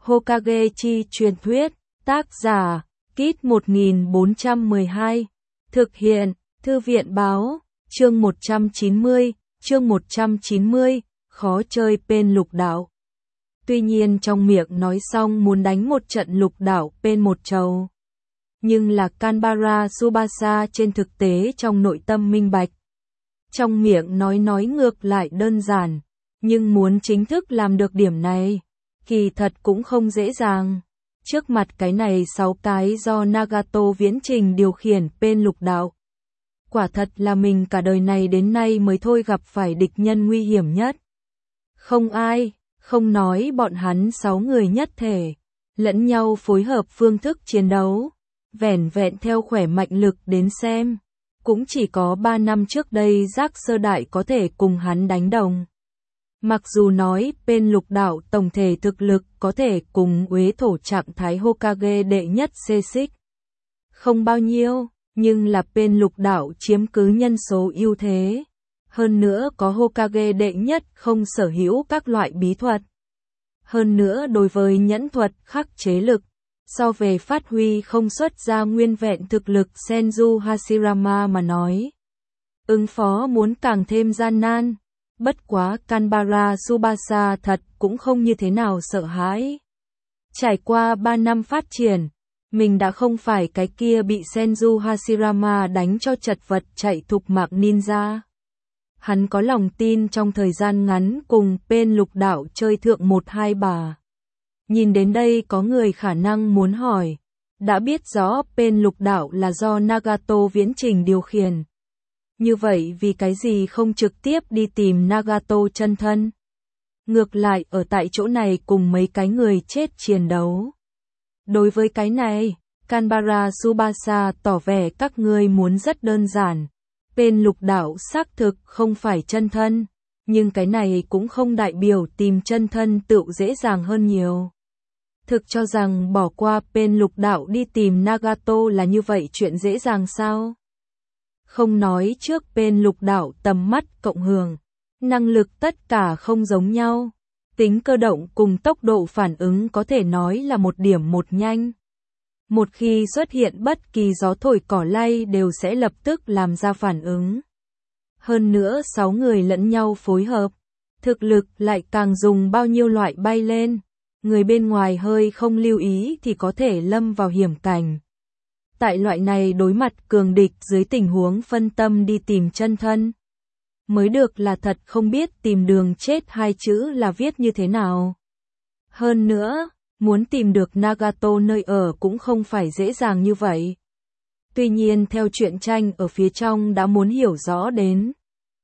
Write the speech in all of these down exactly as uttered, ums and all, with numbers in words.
Hokage chi truyền thuyết, tác giả, Kit một nghìn bốn trăm mười hai, thực hiện, Thư viện báo, chương một trăm chín mươi, chương một trăm chín mươi, khó chơi bên lục đạo. Tuy nhiên trong miệng nói xong muốn đánh một trận lục đạo bên một trầu. Nhưng là Kanbara Tsubasa trên thực tế trong nội tâm minh bạch. Trong miệng nói nói ngược lại đơn giản, nhưng muốn chính thức làm được điểm này, kỳ thật cũng không dễ dàng. Trước mặt cái này sáu cái do Nagato viễn trình điều khiển bên lục đạo. Quả thật là mình cả đời này đến nay mới thôi gặp phải địch nhân nguy hiểm nhất. Không ai, không nói bọn hắn sáu người nhất thể, lẫn nhau phối hợp phương thức chiến đấu, vẻn vẹn theo khỏe mạnh lực đến xem. Cũng chỉ có ba năm trước đây Giác Sơ Đại có thể cùng hắn đánh đồng. Mặc dù nói bên lục đạo tổng thể thực lực có thể cùng Uế Thổ trạng thái Hokage đệ nhất xê xích không bao nhiêu, nhưng là bên lục đạo chiếm cứ nhân số ưu thế. Hơn nữa có Hokage đệ nhất không sở hữu các loại bí thuật. Hơn nữa đối với nhẫn thuật khắc chế lực, so về phát huy không xuất ra nguyên vẹn thực lực Senju Hashirama mà nói, ứng phó muốn càng thêm gian nan. Bất quá Kanbara Tsubasa thật cũng không như thế nào sợ hãi. Trải qua ba năm phát triển, mình đã không phải cái kia bị Senju Hashirama đánh cho chật vật chạy thục mạng ninja. Hắn có lòng tin trong thời gian ngắn cùng bên lục đạo chơi thượng một hai bà. Nhìn đến đây có người khả năng muốn hỏi, đã biết rõ bên lục đạo là do Nagato viễn trình điều khiển. Như vậy vì cái gì không trực tiếp đi tìm Nagato chân thân? Ngược lại ở tại chỗ này cùng mấy cái người chết chiến đấu. Đối với cái này, Kanbara Tsubasa tỏ vẻ các ngươi muốn rất đơn giản. Bên lục đạo xác thực không phải chân thân, nhưng cái này cũng không đại biểu tìm chân thân tự dễ dàng hơn nhiều. Thực cho rằng bỏ qua bên lục đạo đi tìm Nagato là như vậy chuyện dễ dàng sao? Không nói trước bên lục đạo tầm mắt cộng hưởng, năng lực tất cả không giống nhau, tính cơ động cùng tốc độ phản ứng có thể nói là một điểm một nhanh. Một khi xuất hiện bất kỳ gió thổi cỏ lay đều sẽ lập tức làm ra phản ứng. Hơn nữa sáu người lẫn nhau phối hợp, thực lực lại càng dùng bao nhiêu loại bay lên, người bên ngoài hơi không lưu ý thì có thể lâm vào hiểm cảnh. Tại loại này đối mặt cường địch dưới tình huống phân tâm đi tìm chân thân, mới được là thật không biết tìm đường chết hai chữ là viết như thế nào. Hơn nữa, muốn tìm được Nagato nơi ở cũng không phải dễ dàng như vậy. Tuy nhiên theo truyện tranh ở phía trong đã muốn hiểu rõ đến.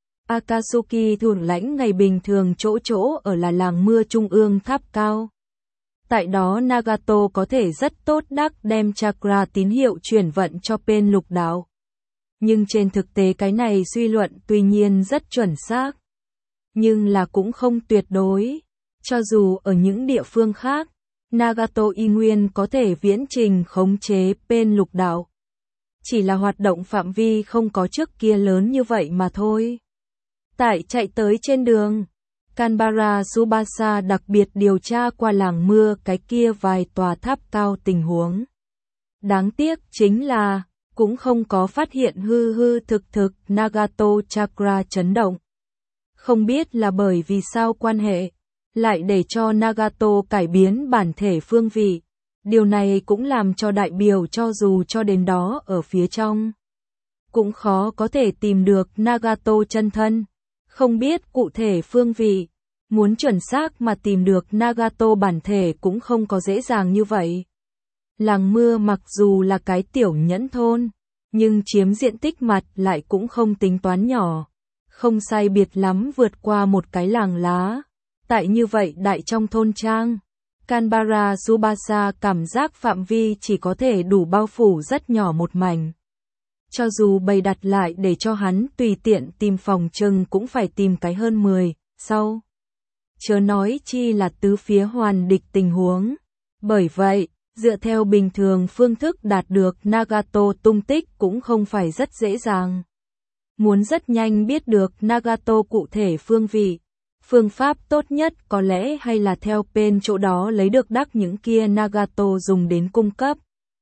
Akatsuki thủ lãnh ngày bình thường chỗ chỗ ở là làng mưa trung ương tháp cao. Tại đó Nagato có thể rất tốt đắc đem chakra tín hiệu chuyển vận cho bên lục đạo. Nhưng trên thực tế cái này suy luận tuy nhiên rất chuẩn xác. Nhưng là cũng không tuyệt đối. Cho dù ở những địa phương khác, Nagato y nguyên có thể viễn trình khống chế bên lục đạo. Chỉ là hoạt động phạm vi không có trước kia lớn như vậy mà thôi. Tại chạy tới trên đường, Kanbara Tsubasa đặc biệt điều tra qua làng mưa cái kia vài tòa tháp cao tình huống. Đáng tiếc chính là, cũng không có phát hiện hư hư thực thực Nagato chakra chấn động. Không biết là bởi vì sao quan hệ, lại để cho Nagato cải biến bản thể phương vị. Điều này cũng làm cho đại biểu cho dù cho đến đó ở phía trong, cũng khó có thể tìm được Nagato chân thân. Không biết cụ thể phương vị, muốn chuẩn xác mà tìm được Nagato bản thể cũng không có dễ dàng như vậy. Làng mưa mặc dù là cái tiểu nhẫn thôn, nhưng chiếm diện tích mặt lại cũng không tính toán nhỏ. Không sai biệt lắm vượt qua một cái làng lá. Tại như vậy đại trong thôn trang, Kanbara Tsubasa cảm giác phạm vi chỉ có thể đủ bao phủ rất nhỏ một mảnh. Cho dù bày đặt lại để cho hắn tùy tiện tìm phòng trừng cũng phải tìm cái hơn mười, sau. Chớ nói chi là tứ phía hoàn địch tình huống. Bởi vậy, dựa theo bình thường phương thức đạt được Nagato tung tích cũng không phải rất dễ dàng. Muốn rất nhanh biết được Nagato cụ thể phương vị, Phương pháp tốt nhất có lẽ hay là theo bên chỗ đó lấy được đắc những kia Nagato dùng đến cung cấp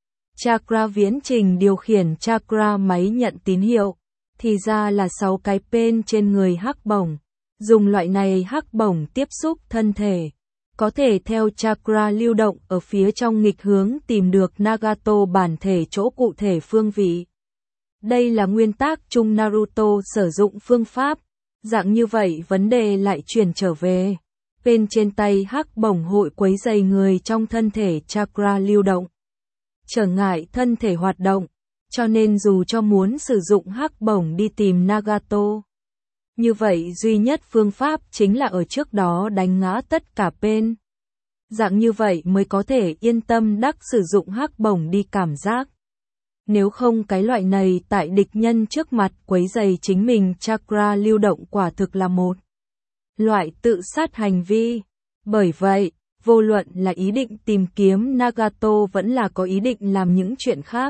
chakra viễn trình điều khiển chakra máy nhận tín hiệu, thì ra là sáu cái pen trên người hắc bổng. Dùng loại này hắc bổng tiếp xúc thân thể, có thể theo chakra lưu động ở phía trong nghịch hướng tìm được Nagato bản thể chỗ cụ thể phương vị. Đây là nguyên tắc chung Naruto sử dụng phương pháp, dạng như vậy vấn đề lại chuyển trở về. Pen trên tay hắc bổng hội quấy rầy người trong thân thể chakra lưu động, trở ngại thân thể hoạt động, cho nên dù cho muốn sử dụng hắc bổng đi tìm Nagato, như vậy duy nhất phương pháp chính là ở trước đó đánh ngã tất cả pen. Dạng như vậy mới có thể yên tâm đắc sử dụng hắc bổng đi cảm giác. Nếu không cái loại này tại địch nhân trước mặt quấy rầy chính mình chakra lưu động quả thực là một loại tự sát hành vi. Bởi vậy, vô luận là ý định tìm kiếm Nagato vẫn là có ý định làm những chuyện khác,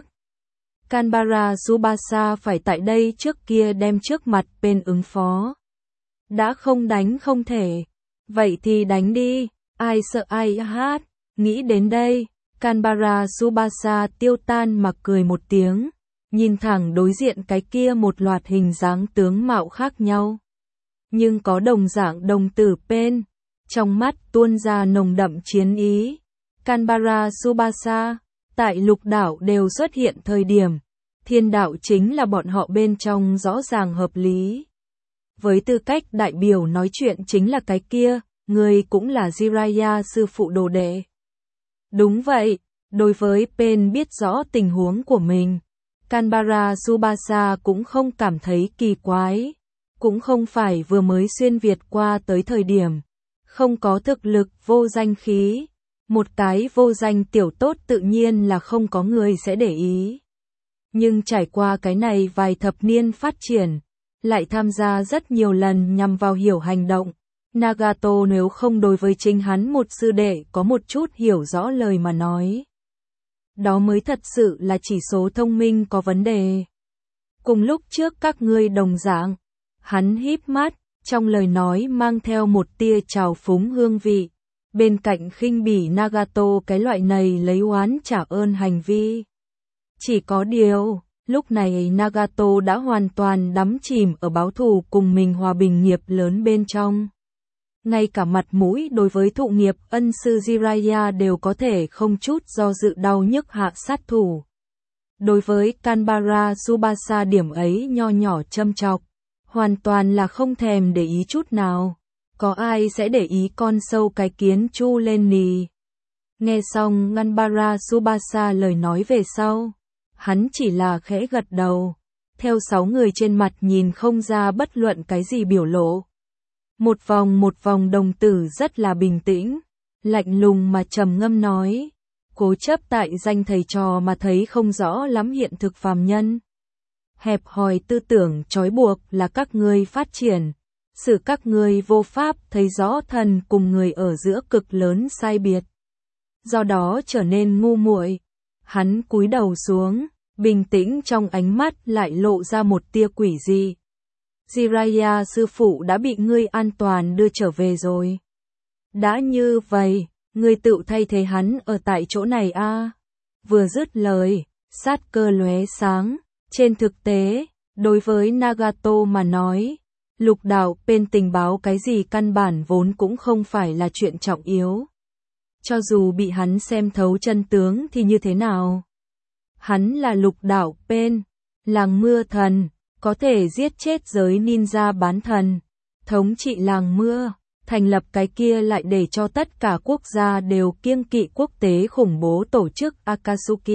Kanbara Tsubasa phải tại đây trước kia đem trước mặt bên ứng phó. Đã không đánh không thể, vậy thì đánh đi, ai sợ ai hát. Nghĩ đến đây, Kanbara Tsubasa tiêu tan mà cười một tiếng, nhìn thẳng đối diện cái kia một loạt hình dáng tướng mạo khác nhau, nhưng có đồng dạng đồng tử pen, trong mắt tuôn ra nồng đậm chiến ý. Kanbara Tsubasa, tại lục đảo đều xuất hiện thời điểm, thiên đạo chính là bọn họ bên trong rõ ràng hợp lý. Với tư cách đại biểu nói chuyện chính là cái kia, người cũng là Jiraiya sư phụ đồ đệ. Đúng vậy, đối với Pen biết rõ tình huống của mình, Kanbara Tsubasa cũng không cảm thấy kỳ quái, cũng không phải vừa mới xuyên Việt qua tới thời điểm, không có thực lực vô danh khí. Một cái vô danh tiểu tốt tự nhiên là không có người sẽ để ý. Nhưng trải qua cái này vài thập niên phát triển, lại tham gia rất nhiều lần nhằm vào hiểu hành động. Nagato nếu không đối với chính hắn một sư đệ có một chút hiểu rõ lời mà nói, đó mới thật sự là chỉ số thông minh có vấn đề. Cùng lúc trước các ngươi đồng dạng, hắn híp mắt, trong lời nói mang theo một tia trào phúng hương vị. Bên cạnh khinh bỉ Nagato cái loại này lấy oán trả ơn hành vi. Chỉ có điều, lúc này Nagato đã hoàn toàn đắm chìm ở báo thù cùng mình hòa bình nghiệp lớn bên trong. Ngay cả mặt mũi đối với thụ nghiệp ân sư Jiraiya đều có thể không chút do dự đau nhức hạ sát thủ. Đối với Kanbara Tsubasa điểm ấy nho nhỏ châm chọc, hoàn toàn là không thèm để ý chút nào. Có ai sẽ để ý con sâu cái kiến chu lên nì. Nghe xong Kanbara Tsubasa lời nói về sau, hắn chỉ là khẽ gật đầu, theo sáu người trên mặt nhìn không ra bất luận cái gì biểu lộ. Một vòng một vòng đồng tử rất là bình tĩnh, lạnh lùng mà trầm ngâm nói, cố chấp tại danh thầy trò mà thấy không rõ lắm hiện thực phàm nhân. Hẹp hòi tư tưởng trói buộc là các ngươi phát triển. Sự các ngươi vô pháp thấy rõ thần cùng người ở giữa cực lớn sai biệt. Do đó trở nên ngu muội. Hắn cúi đầu xuống, bình tĩnh trong ánh mắt lại lộ ra một tia quỷ dị. Jiraiya sư phụ đã bị ngươi an toàn đưa trở về rồi. Đã như vậy, ngươi tự thay thế hắn ở tại chỗ này a? À? Vừa dứt lời, sát cơ lóe sáng. Trên thực tế, đối với Nagato mà nói, lục đạo bên tình báo cái gì căn bản vốn cũng không phải là chuyện trọng yếu. Cho dù bị hắn xem thấu chân tướng thì như thế nào? Hắn là lục đạo bên, làng mưa thần, có thể giết chết giới ninja bán thần, thống trị làng mưa, thành lập cái kia lại để cho tất cả quốc gia đều kiêng kỵ quốc tế khủng bố tổ chức Akatsuki.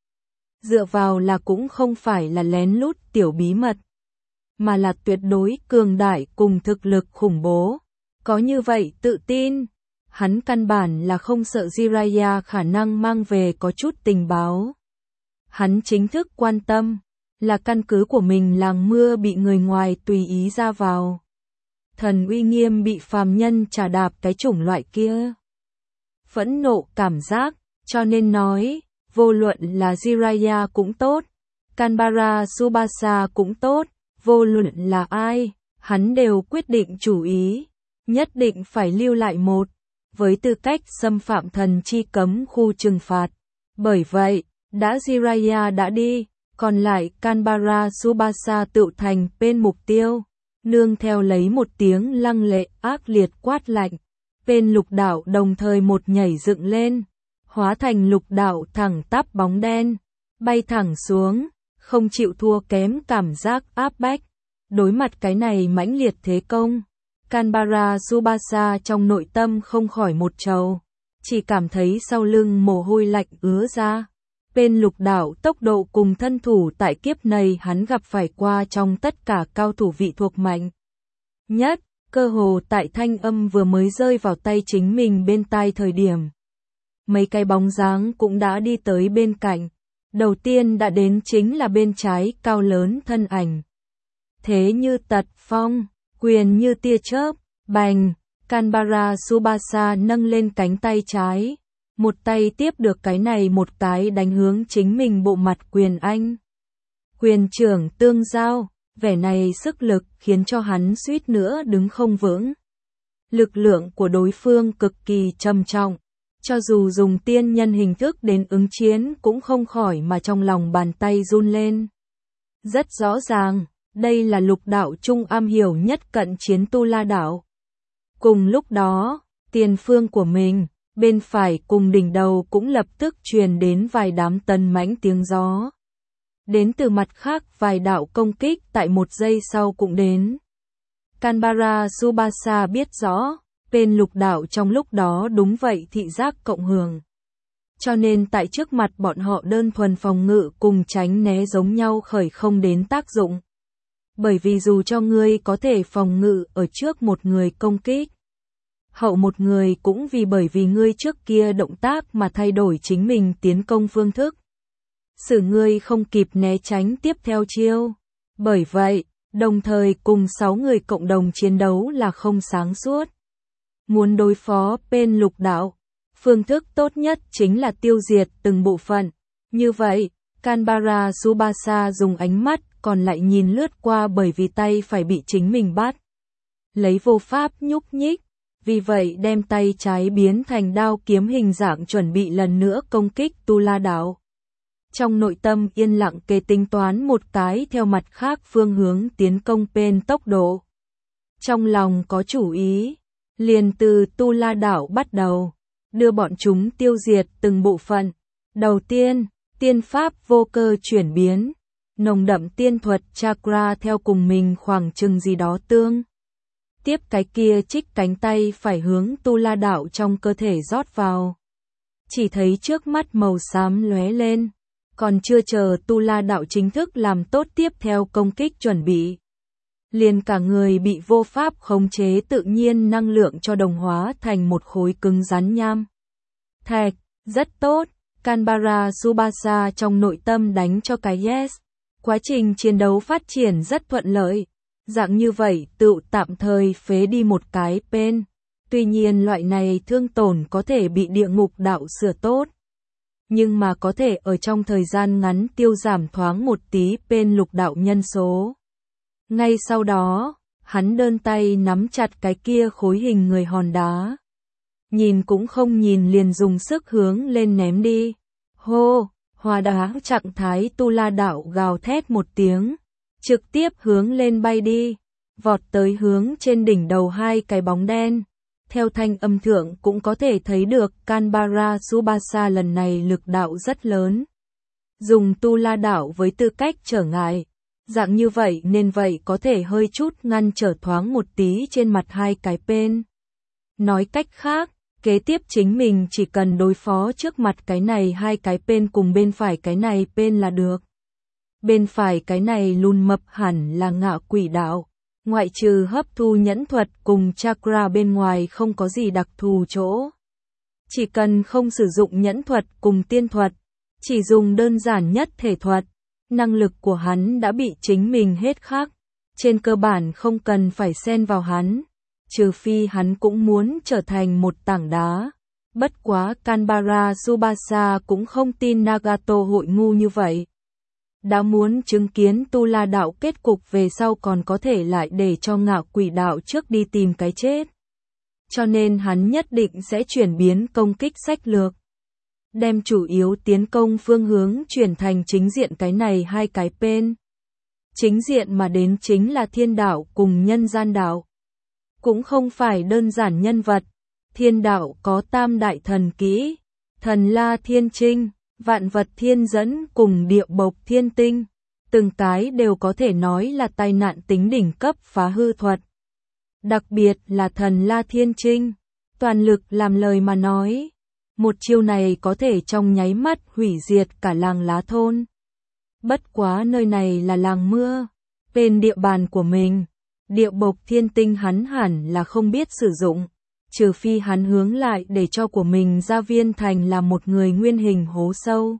Dựa vào là cũng không phải là lén lút tiểu bí mật, mà là tuyệt đối cường đại cùng thực lực khủng bố. Có như vậy tự tin, hắn căn bản là không sợ Jiraiya khả năng mang về có chút tình báo. Hắn chính thức quan tâm là căn cứ của mình làng mưa bị người ngoài tùy ý ra vào. Thần uy nghiêm bị phàm nhân trà đạp cái chủng loại kia. Phẫn nộ cảm giác, cho nên nói, vô luận là Jiraiya cũng tốt, Kanbara Tsubasa cũng tốt, vô luận là ai, hắn đều quyết định chủ ý. nhất định phải lưu lại một, với tư cách xâm phạm thần chi cấm khu trừng phạt. Bởi vậy, đã Jiraiya đã đi, còn lại Canberra Tsubasa tự thành bên mục tiêu. Nương theo lấy một tiếng lăng lệ ác liệt quát lạnh, bên lục đạo đồng thời một nhảy dựng lên, hóa thành lục đạo thẳng tắp bóng đen, bay thẳng xuống, không chịu thua kém cảm giác áp bách. Đối mặt cái này mãnh liệt thế công, Canberra Tsubasa trong nội tâm không khỏi một trầu, chỉ cảm thấy sau lưng mồ hôi lạnh ứa ra. Bên lục đạo tốc độ cùng thân thủ tại kiếp này hắn gặp phải qua trong tất cả cao thủ vị thuộc mạnh nhất, cơ hồ tại thanh âm vừa mới rơi vào tay chính mình bên tai thời điểm. Mấy cái bóng dáng cũng đã đi tới bên cạnh, đầu tiên đã đến chính là bên trái cao lớn thân ảnh. Thế như tật phong, quyền như tia chớp, bành, Canberra Tsubasa nâng lên cánh tay trái. Một tay tiếp được cái này một cái đánh hướng chính mình bộ mặt quyền anh. Quyền trưởng tương giao, vẻ này sức lực khiến cho hắn suýt nữa đứng không vững. Lực lượng của đối phương cực kỳ trầm trọng, cho dù dùng tiên nhân hình thức đến ứng chiến cũng không khỏi mà trong lòng bàn tay run lên. Rất rõ ràng, đây là lục đạo trung am hiểu nhất cận chiến Tu La đạo. Cùng lúc đó, tiền phương của mình, bên phải cùng đỉnh đầu cũng lập tức truyền đến vài đám tần mãnh tiếng gió. Đến từ mặt khác vài đạo công kích tại một giây sau cũng đến. Canberra Tsubasa biết rõ, bên lục đạo trong lúc đó đúng vậy thị giác cộng hưởng. Cho nên tại trước mặt bọn họ đơn thuần phòng ngự cùng tránh né giống nhau khởi không đến tác dụng. Bởi vì dù cho ngươi có thể phòng ngự ở trước một người công kích, hậu một người cũng vì bởi vì ngươi trước kia động tác mà thay đổi chính mình tiến công phương thức. Xử ngươi không kịp né tránh tiếp theo chiêu. Bởi vậy, đồng thời cùng sáu người cộng đồng chiến đấu là không sáng suốt. Muốn đối phó bên lục đạo, phương thức tốt nhất chính là tiêu diệt từng bộ phận. Như vậy, Canberra Tsubasa dùng ánh mắt còn lại nhìn lướt qua bởi vì tay phải bị chính mình bắt. Lấy vô pháp nhúc nhích. Vì vậy đem tay trái biến thành đao kiếm hình dạng chuẩn bị lần nữa công kích Tu La đạo. Trong nội tâm yên lặng kê tính toán một cái theo mặt khác phương hướng tiến công bên tốc độ. Trong lòng có chủ ý, liền từ Tu La đạo bắt đầu, đưa bọn chúng tiêu diệt từng bộ phận. Đầu tiên, tiên pháp vô cơ chuyển biến, nồng đậm tiên thuật chakra theo cùng mình khoảng chừng gì đó tương. Tiếp cái kia trích cánh tay phải hướng Tu La đạo trong cơ thể rót vào. Chỉ thấy trước mắt màu xám lóe lên, còn chưa chờ Tu La đạo chính thức làm tốt tiếp theo công kích chuẩn bị. Liền cả người bị vô pháp khống chế tự nhiên năng lượng cho đồng hóa thành một khối cứng rắn nham thạch, rất tốt, Canberra Tsubasa trong nội tâm đánh cho cái yes. Quá trình chiến đấu phát triển rất thuận lợi. Dạng như vậy tự tạm thời phế đi một cái bên. Tuy nhiên loại này thương tổn có thể bị địa ngục đạo sửa tốt. Nhưng mà có thể ở trong thời gian ngắn tiêu giảm thoáng một tí bên lục đạo nhân số. Ngay sau đó, hắn đơn tay nắm chặt cái kia khối hình người hòn đá. Nhìn cũng không nhìn liền dùng sức hướng lên ném đi. Hô, hòa đá trạng thái Tu La đạo gào thét một tiếng. Trực tiếp hướng lên bay đi, vọt tới hướng trên đỉnh đầu hai cái bóng đen. Theo thanh âm thượng cũng có thể thấy được Canberra Tsubasa lần này lực đạo rất lớn. Dùng Tu La đạo với tư cách trở ngại. Dạng như vậy nên vậy có thể hơi chút ngăn trở thoáng một tí trên mặt hai cái bên. Nói cách khác, kế tiếp chính mình chỉ cần đối phó trước mặt cái này hai cái bên cùng bên phải cái này bên là được. Bên phải cái này lùn mập hẳn là Ngạ Quỷ đạo, ngoại trừ hấp thu nhẫn thuật cùng chakra bên ngoài không có gì đặc thù chỗ. Chỉ cần không sử dụng nhẫn thuật cùng tiên thuật, chỉ dùng đơn giản nhất thể thuật, năng lực của hắn đã bị chính mình hết khắc. Trên cơ bản không cần phải xen vào hắn, trừ phi hắn cũng muốn trở thành một tảng đá. Bất quá Canberra Tsubasa cũng không tin Nagato hội ngu như vậy. Đã muốn chứng kiến Tu La đạo kết cục về sau còn có thể lại để cho Ngạ Quỷ đạo trước đi tìm cái chết. cho nên hắn nhất định sẽ chuyển biến công kích sách lược. Đem chủ yếu tiến công phương hướng chuyển thành chính diện cái này hai cái bên. Chính diện mà đến chính là thiên đạo cùng nhân gian đạo. Cũng không phải đơn giản nhân vật. Thiên đạo có tam đại thần kỹ, thần la thiên trinh, vạn vật thiên dẫn cùng địa bộc thiên tinh. Từng cái đều có thể nói là tai nạn tính đỉnh cấp phá hư thuật. Đặc biệt là thần la thiên trinh, toàn lực làm lời mà nói. Một chiêu này có thể trong nháy mắt hủy diệt cả làng lá thôn. Bất quá nơi này là làng mưa, bên địa bàn của mình. Địa bộc thiên tinh hắn hẳn là không biết sử dụng, trừ phi hắn hướng lại để cho của mình ra viên thành là một người nguyên hình hố sâu.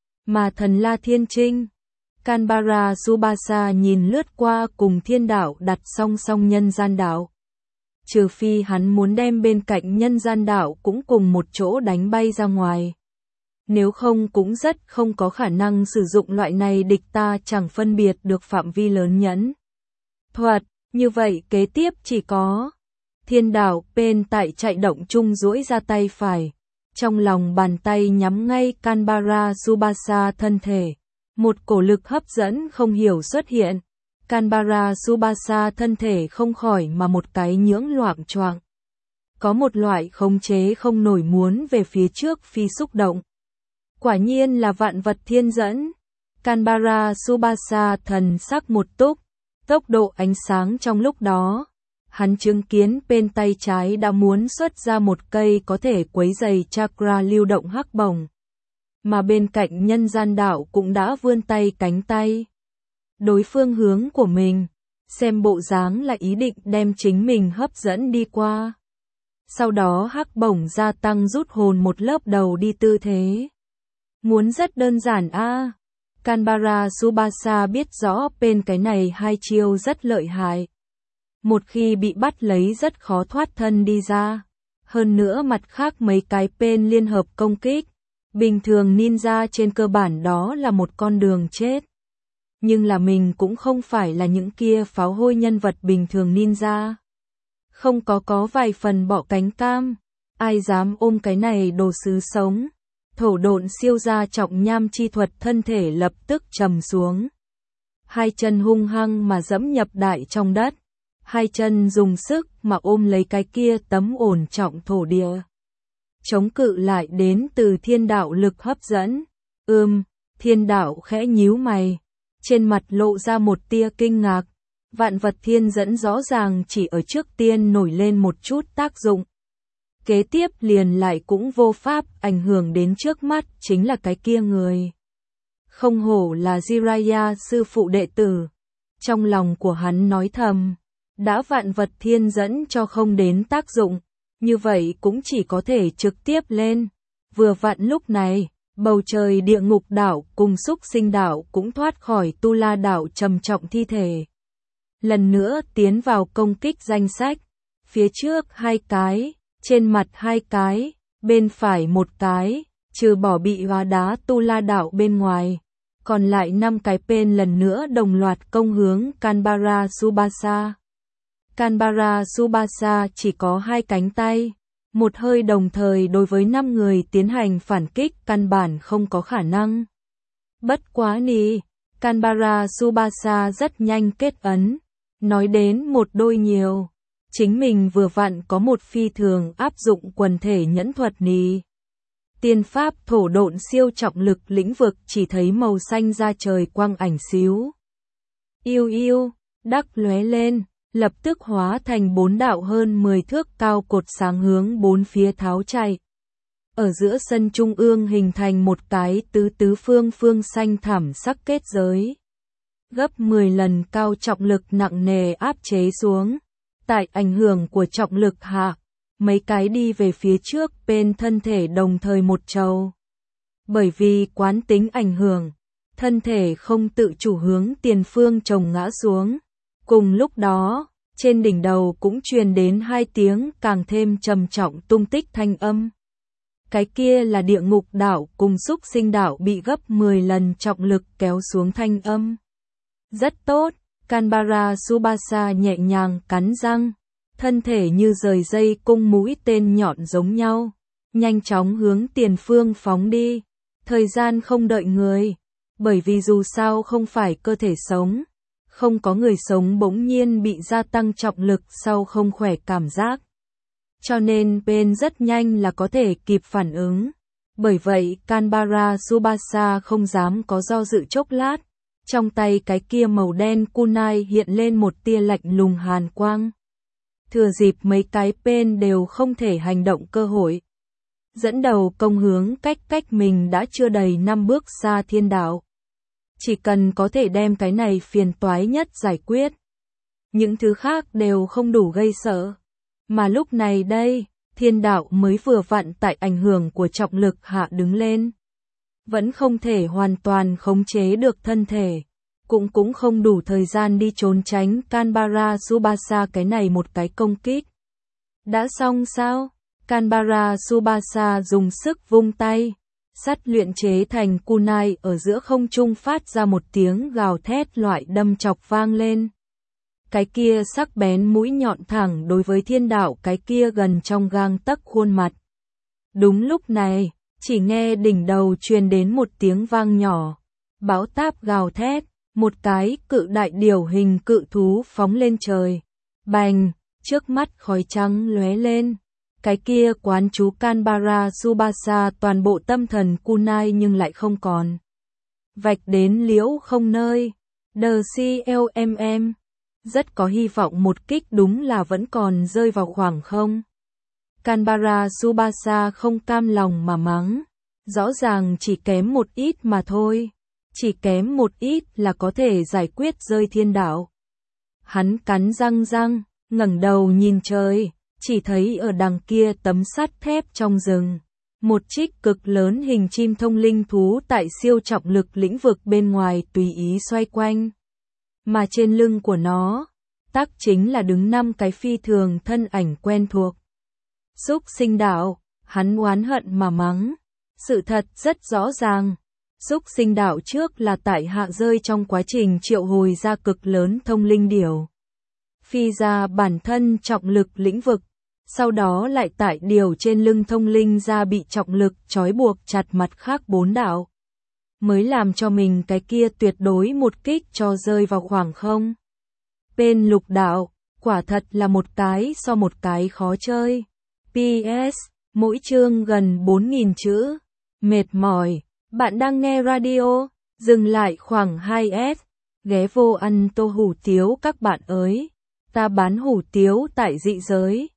Mà thần la thiên trinh, Canberra Subasa nhìn lướt qua cùng thiên đạo đặt song song nhân gian đạo. Trừ phi hắn muốn đem bên cạnh nhân gian đạo cũng cùng một chỗ đánh bay ra ngoài. Nếu không cũng rất không có khả năng sử dụng loại này địch ta chẳng phân biệt được phạm vi lớn nhẫn thuật. Như vậy kế tiếp chỉ có thiên đạo bên tại chạy động chung duỗi ra tay phải. Trong lòng bàn tay nhắm ngay Canberra Subasa thân thể. Một cổ lực hấp dẫn không hiểu xuất hiện. Canberra Subasa thân thể không khỏi mà một cái nhưỡng loạng choạng. Có một loại khống chế không nổi muốn về phía trước phi xúc động. Quả nhiên là vạn vật thiên dẫn. Canberra Subasa thần sắc một túc, tốc độ ánh sáng trong lúc đó. Hắn chứng kiến bên tay trái đã muốn xuất ra một cây có thể quấy dày chakra lưu động hắc bổng. Mà bên cạnh nhân gian đạo cũng đã vươn tay cánh tay. Đối phương hướng của mình, xem bộ dáng là ý định đem chính mình hấp dẫn đi qua. Sau đó hắc bổng gia tăng rút hồn một lớp đầu đi tư thế. Muốn rất đơn giản a. À. Canberra Subasa biết rõ bên cái này hai chiêu rất lợi hại. Một khi bị bắt lấy rất khó thoát thân đi ra. Hơn nữa mặt khác mấy cái bên liên hợp công kích. Bình thường ninja trên cơ bản đó là một con đường chết. Nhưng là mình cũng không phải là những kia pháo hôi nhân vật bình thường ninja. Không có có vài phần bỏ cánh cam. Ai dám ôm cái này đồ sứ sống. Thổ độn siêu gia trọng nham chi thuật thân thể lập tức trầm xuống. Hai chân hung hăng mà dẫm nhập đại trong đất. Hai chân dùng sức mà ôm lấy cái kia tấm ổn trọng thổ địa. Chống cự lại đến từ thiên đạo lực hấp dẫn. Ưm, thiên đạo khẽ nhíu mày. Trên mặt lộ ra một tia kinh ngạc. Vạn vật thiên dẫn rõ ràng chỉ ở trước tiên nổi lên một chút tác dụng. Kế tiếp liền lại cũng vô pháp ảnh hưởng đến trước mắt chính là cái kia người. Không hổ là Jiraiya sư phụ đệ tử. Trong lòng của hắn nói thầm. Đã vạn vật thiên dẫn cho không đến tác dụng. Như vậy cũng chỉ có thể trực tiếp lên. Vừa vặn lúc này, bầu trời địa ngục đảo cùng xúc sinh đảo cũng thoát khỏi tu la đảo trầm trọng thi thể. Lần nữa tiến vào công kích danh sách. Phía trước hai cái, trên mặt hai cái, bên phải một cái, trừ bỏ bị hóa đá tu la đảo bên ngoài. Còn lại năm cái bên lần nữa đồng loạt công hướng Canberra Subasa. Canberra Subasa chỉ có hai cánh tay, một hơi đồng thời đối với năm người tiến hành phản kích căn bản không có khả năng. Bất quá nì, Canberra Subasa rất nhanh kết ấn, nói đến một đôi nhiều. Chính mình vừa vặn có một phi thường áp dụng quần thể nhẫn thuật nì. Tiên pháp thổ độn siêu trọng lực lĩnh vực chỉ thấy màu xanh ra trời quang ảnh xíu. Yêu yêu, đắc lóe lên. Lập tức hóa thành bốn đạo hơn mười thước cao cột sáng hướng bốn phía tháo chạy. Ở giữa sân trung ương hình thành một cái tứ tứ phương phương xanh thảm sắc kết giới. Gấp mười lần cao trọng lực nặng nề áp chế xuống. Tại ảnh hưởng của trọng lực hạ, mấy cái đi về phía trước bên thân thể đồng thời một trầu. Bởi vì quán tính ảnh hưởng, thân thể không tự chủ hướng tiền phương chồng ngã xuống. Cùng lúc đó, trên đỉnh đầu cũng truyền đến hai tiếng càng thêm trầm trọng tung tích thanh âm. Cái kia là địa ngục đảo cùng xúc sinh đảo bị gấp mười lần trọng lực kéo xuống thanh âm. Rất tốt, Canberra Subasa nhẹ nhàng cắn răng, thân thể như rời dây cung mũi tên nhọn giống nhau, nhanh chóng hướng tiền phương phóng đi. Thời gian không đợi người, bởi vì dù sao không phải cơ thể sống, không có người sống bỗng nhiên bị gia tăng trọng lực sau không khỏe cảm giác. Cho nên Ben rất nhanh là có thể kịp phản ứng. Bởi vậy Canberra Tsubasa không dám có do dự chốc lát, trong tay cái kia màu đen kunai hiện lên một tia lạnh lùng hàn quang. Thừa dịp mấy cái Ben đều không thể hành động cơ hội, dẫn đầu công hướng cách cách mình đã chưa đầy năm bước xa thiên đạo. Chỉ cần có thể đem cái này phiền toái nhất giải quyết, những thứ khác đều không đủ gây sợ. Mà lúc này đây, thiên đạo mới vừa vặn tại ảnh hưởng của trọng lực hạ đứng lên. Vẫn không thể hoàn toàn khống chế được thân thể, cũng cũng không đủ thời gian đi trốn tránh Canberra Tsubasa cái này một cái công kích. Đã xong sao? Canberra Tsubasa dùng sức vung tay, sắt luyện chế thành kunai ở giữa không trung phát ra một tiếng gào thét loại đâm chọc vang lên. Cái kia sắc bén mũi nhọn thẳng đối với thiên đạo cái kia gần trong gang tấc khuôn mặt. Đúng lúc này, chỉ nghe đỉnh đầu truyền đến một tiếng vang nhỏ, bão táp gào thét, một cái cự đại điểu hình cự thú phóng lên trời. Bành, trước mắt khói trắng lóe lên. Cái kia quán chú Canberra Tsubasa toàn bộ tâm thần kunai nhưng lại không còn. Vạch đến liễu không nơi. The xê lờ em em. Rất có hy vọng một kích đúng là vẫn còn rơi vào khoảng không. Canberra Tsubasa không cam lòng mà mắng. Rõ ràng chỉ kém một ít mà thôi. Chỉ kém một ít là có thể giải quyết rơi thiên đạo. Hắn cắn răng răng, ngẩng đầu nhìn trời. Chỉ thấy ở đằng kia tấm sắt thép trong rừng, một trích cực lớn hình chim thông linh thú tại siêu trọng lực lĩnh vực bên ngoài tùy ý xoay quanh. Mà trên lưng của nó, tắc chính là đứng năm cái phi thường thân ảnh quen thuộc. Xúc sinh đạo, hắn oán hận mà mắng. Sự thật rất rõ ràng, xúc sinh đạo trước là tại hạ rơi trong quá trình triệu hồi ra cực lớn thông linh điểu. Phi ra bản thân trọng lực lĩnh vực, sau đó lại tại điều trên lưng thông linh ra bị trọng lực trói buộc chặt mặt khác bốn đạo. Mới làm cho mình cái kia tuyệt đối một kích cho rơi vào khoảng không. Bên lục đạo, quả thật là một cái so một cái khó chơi. pê ét, mỗi chương gần bốn nghìn chữ. Mệt mỏi, bạn đang nghe radio, dừng lại khoảng hai s. Ghé vô ăn tô hủ tiếu các bạn ơi. Ta bán hủ tiếu tại dị giới.